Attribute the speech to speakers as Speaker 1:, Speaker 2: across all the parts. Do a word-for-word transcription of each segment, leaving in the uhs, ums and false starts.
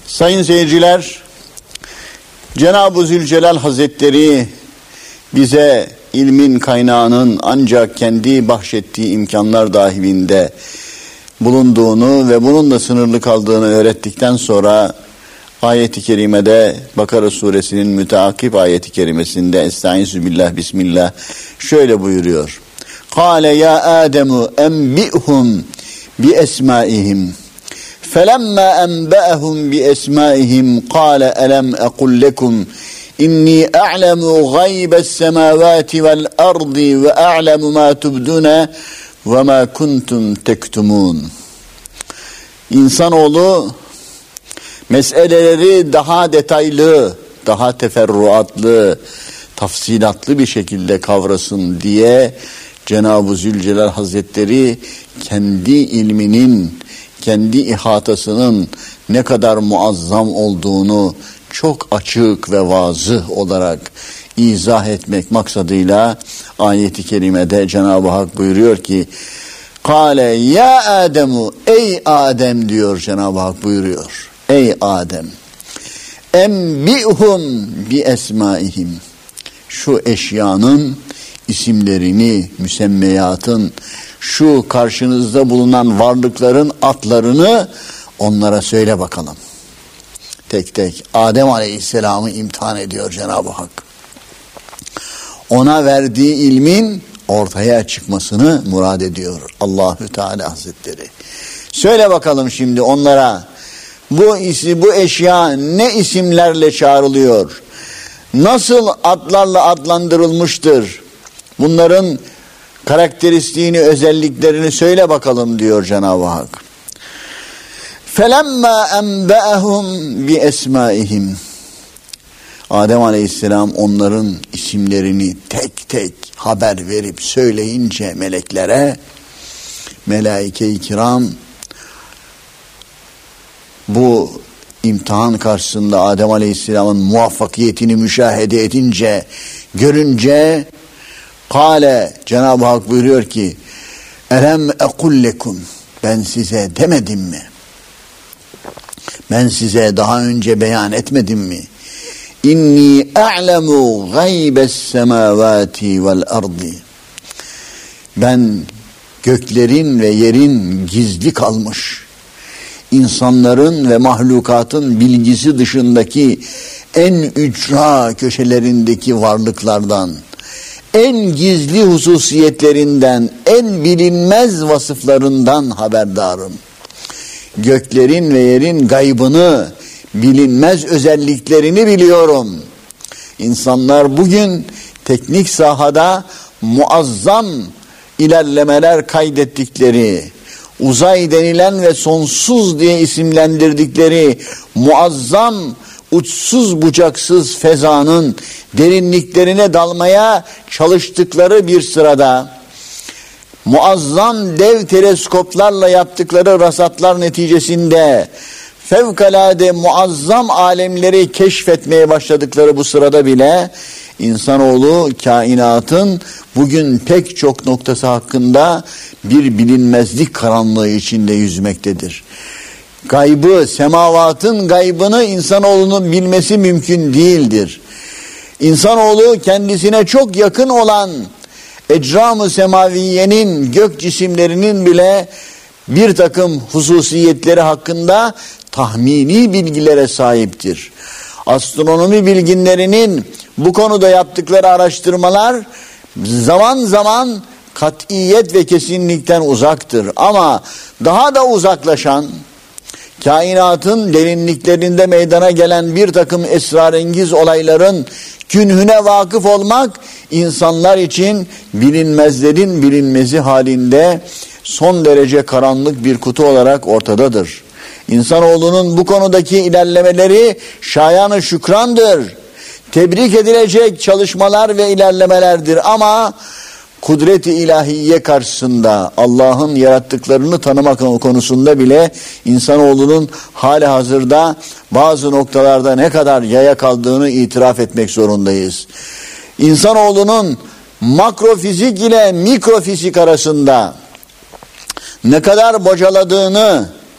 Speaker 1: Sayın seyirciler, Cenab-ı Zülcelal Hazretleri bize ilmin kaynağının ancak kendi bahşettiği imkanlar dahilinde bulunduğunu ve bununla sınırlı kaldığını öğrettikten sonra ayet-i kerimede, Bakara suresinin müteakip ayet-i kerimesinde Estaizu billah bismillah şöyle buyuruyor. Kâle ya Âdemu enbi'hum bi esmaihim. فَلَمَّا أَنْبَأَهُمْ بِأَسْمَائِهِمْ قَالَ أَلَمْ أَقُلْ لَكُمْ إِنِّي أَعْلَمُ غَيْبَ السَّمَاوَاتِ وَالْأَرْضِ وَأَعْلَمُ مَا تُبْدُونَ وَمَا كُنْتُمْ تَكْتُمُونَ. İnsanoğlu meseleleri daha detaylı, daha teferruatlı, tafsilatlı bir şekilde kavrasın diye Cenab-ı Zülcelal Hazretleri kendi ilminin, kendi ihatasının ne kadar muazzam olduğunu çok açık ve vazıh olarak izah etmek maksadıyla ayet-i kerimede Cenab-ı Hak buyuruyor ki Kâle ya Ademu, ey Adem diyor Cenab-ı Hak buyuruyor. Ey Adem, enbi'hum bi esmaihim. Şu eşyanın isimlerini, müsemmeyatın, şu karşınızda bulunan varlıkların adlarını onlara söyle bakalım. Tek tek Adem Aleyhisselam'ı imtihan ediyor Cenab-ı Hak. Ona verdiği ilmin ortaya çıkmasını murad ediyor Allahü Teala Hazretleri. Söyle bakalım şimdi onlara bu isi, bu eşya ne isimlerle çağrılıyor? Nasıl adlarla adlandırılmıştır? Bunların karakteristiğini, özelliklerini söyle bakalım diyor Cenab-ı Hak. فَلَمَّا أَنْبَأَهُمْ بِأَسْمَائِهِمْ. Adem Aleyhisselam onların isimlerini tek tek haber verip söyleyince meleklere, melaike-i kiram bu imtihan karşısında Adem Aleyhisselam'ın muvaffakiyetini müşahede edince, görünce Kale, Cenab-ı Hak buyuruyor ki Elem ekul lekum, ben size demedim mi? Ben size daha önce beyan etmedim mi? İnni a'lemu gaybes semavati vel ardi. Ben göklerin ve yerin gizli kalmış, insanların ve mahlukatın bilgisi dışındaki en ücra köşelerindeki varlıklardan, en gizli hususiyetlerinden, en bilinmez vasıflarından haberdarım. Göklerin ve yerin gaybını, bilinmez özelliklerini biliyorum. İnsanlar bugün teknik sahada muazzam ilerlemeler kaydettikleri, uzay denilen ve sonsuz diye isimlendirdikleri muazzam uçsuz bucaksız fezanın derinliklerine dalmaya çalıştıkları bir sırada muazzam dev teleskoplarla yaptıkları rasatlar neticesinde fevkalade muazzam alemleri keşfetmeye başladıkları bu sırada bile insanoğlu kainatın bugün pek çok noktası hakkında bir bilinmezlik karanlığı içinde yüzmektedir. Gaybı, semavatın gaybını insanoğlunun bilmesi mümkün değildir. İnsanoğlu kendisine çok yakın olan ecram-ı semaviyenin, gök cisimlerinin bile bir takım hususiyetleri hakkında tahmini bilgilere sahiptir. Astronomi bilginlerinin bu konuda yaptıkları araştırmalar zaman zaman kat'iyet ve kesinlikten uzaktır. Ama daha da uzaklaşan, kainatın derinliklerinde meydana gelen bir takım esrarengiz olayların künhüne vakıf olmak, insanlar için bilinmezlerin bilinmezi halinde son derece karanlık bir kutu olarak ortadadır. İnsanoğlunun bu konudaki ilerlemeleri şayan-ı şükrandır. Tebrik edilecek çalışmalar ve ilerlemelerdir ama kudret-i ilahiye karşısında Allah'ın yarattıklarını tanımak konusunda bile insanoğlunun hali hazırda bazı noktalarda ne kadar yaya kaldığını itiraf etmek zorundayız. İnsanoğlunun makrofizik ile mikrofizik arasında ne kadar bocaladığını,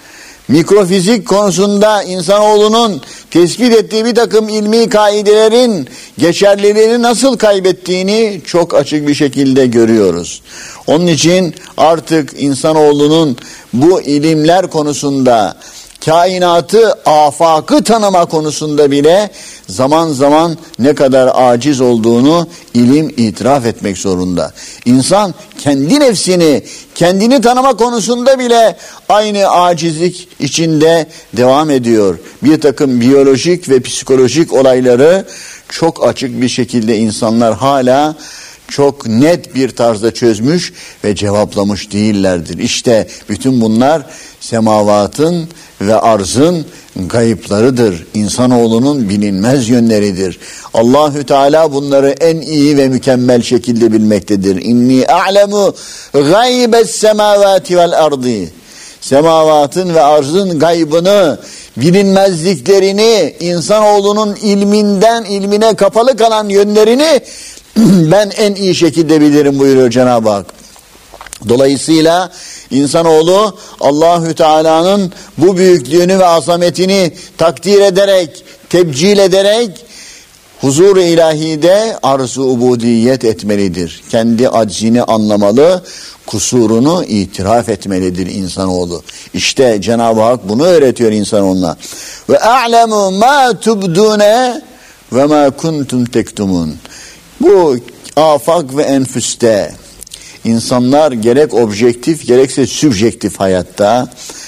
Speaker 1: mikrofizik konusunda insanoğlunun tespit ettiği bir takım ilmi kaidelerin geçerliliğini nasıl kaybettiğini çok açık bir şekilde görüyoruz. Onun için artık insanoğlunun bu ilimler konusunda, kainatı, afakı tanıma konusunda bile zaman zaman ne kadar aciz olduğunu ilim itiraf etmek zorunda. İnsan kendi nefsini, kendini tanıma konusunda bile aynı acizlik içinde devam ediyor. Bir takım biyolojik ve psikolojik olayları çok açık bir şekilde insanlar hala çok net bir tarzda çözmüş ve cevaplamış değillerdir. İşte bütün bunlar semavatın ve arzın gayıplarıdır. İnsanoğlunun bilinmez yönleridir. Allahü Teala bunları en iyi ve mükemmel şekilde bilmektedir. İnni a'lemu gaybes semavati vel ardi. Semavatın ve arzın gaybını, bilinmezliklerini, insanoğlunun ilminden ilmine kapalı kalan yönlerini ben en iyi şekilde bilirim buyuruyor Cenab-ı Hak. Dolayısıyla insanoğlu Allahü Teala'nın bu büyüklüğünü ve azametini takdir ederek, tebcil ederek huzur-u ilahide arz-ı ubudiyet etmelidir. Kendi aczini anlamalı, kusurunu itiraf etmelidir insanoğlu. İşte Cenab-ı Hak bunu öğretiyor insanoğluna. Ve a'lemu ma tubdune ve ma kuntum tektumun. Bu afak ve enfüste insanlar gerek objektif gerekse sübjektif hayatta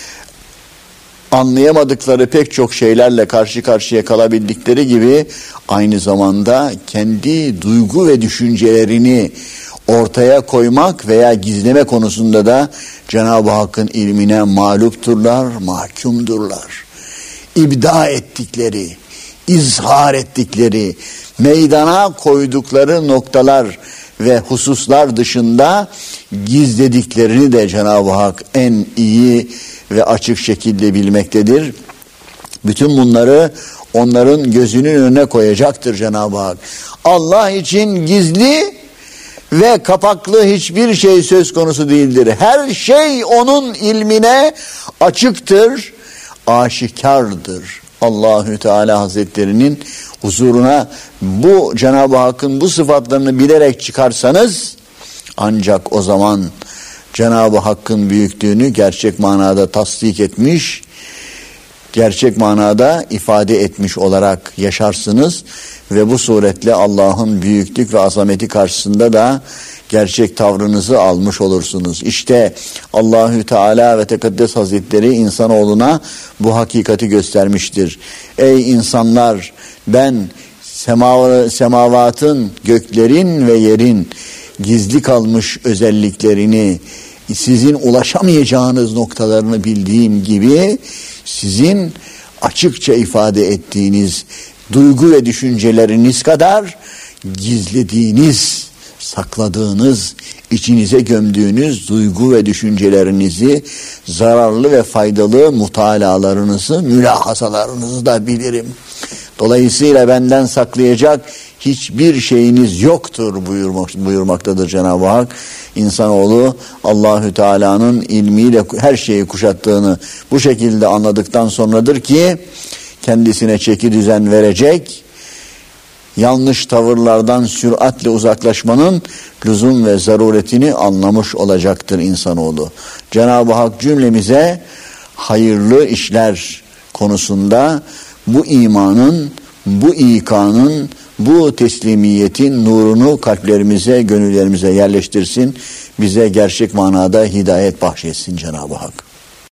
Speaker 1: anlayamadıkları pek çok şeylerle karşı karşıya kalabildikleri gibi aynı zamanda kendi duygu ve düşüncelerini ortaya koymak veya gizleme konusunda da Cenab-ı Hakk'ın ilmine mağlupturlar, mahkumdurlar. İbda ettikleri, izhar ettikleri, meydana koydukları noktalar ve hususlar dışında gizlediklerini de Cenab-ı Hak en iyi ve açık şekilde bilmektedir. Bütün bunları onların gözünün önüne koyacaktır Cenab-ı Hak. Allah için gizli ve kapaklı hiçbir şey söz konusu değildir. Her şey onun ilmine açıktır, aşikardır. Allahü Teala Hazretlerinin huzuruna bu Cenab-ı Hakk'ın bu sıfatlarını bilerek çıkarsanız ancak o zaman Cenab-ı Hakk'ın büyüklüğünü gerçek manada tasdik etmiş, gerçek manada ifade etmiş olarak yaşarsınız ve bu suretle Allah'ın büyüklük ve azameti karşısında da gerçek tavrınızı almış olursunuz. İşte Allahü Teala ve Tekaddes Hazretleri insanoğluna bu hakikati göstermiştir. Ey insanlar, ben sema, semavatın, göklerin ve yerin gizli kalmış özelliklerini, sizin ulaşamayacağınız noktalarını bildiğim gibi sizin açıkça ifade ettiğiniz duygu ve düşünceleriniz kadar gizlediğiniz, sakladığınız, içinize gömdüğünüz duygu ve düşüncelerinizi, zararlı ve faydalı mutalalarınızı, mülahazalarınızı da bilirim. Dolayısıyla benden saklayacak hiçbir şeyiniz yoktur buyurmak, buyurmaktadır Cenab-ı Hak. İnsanoğlu Allahü Teala'nın ilmiyle her şeyi kuşattığını bu şekilde anladıktan sonradır ki kendisine çeki düzen verecek, yanlış tavırlardan süratle uzaklaşmanın lüzum ve zaruretini anlamış olacaktır insanoğlu. Cenab-ı Hak cümlemize hayırlı işler konusunda bu imanın, bu ikanın, bu teslimiyetin nurunu kalplerimize, gönüllerimize yerleştirsin. Bize gerçek manada hidayet bahşetsin Cenab-ı Hak.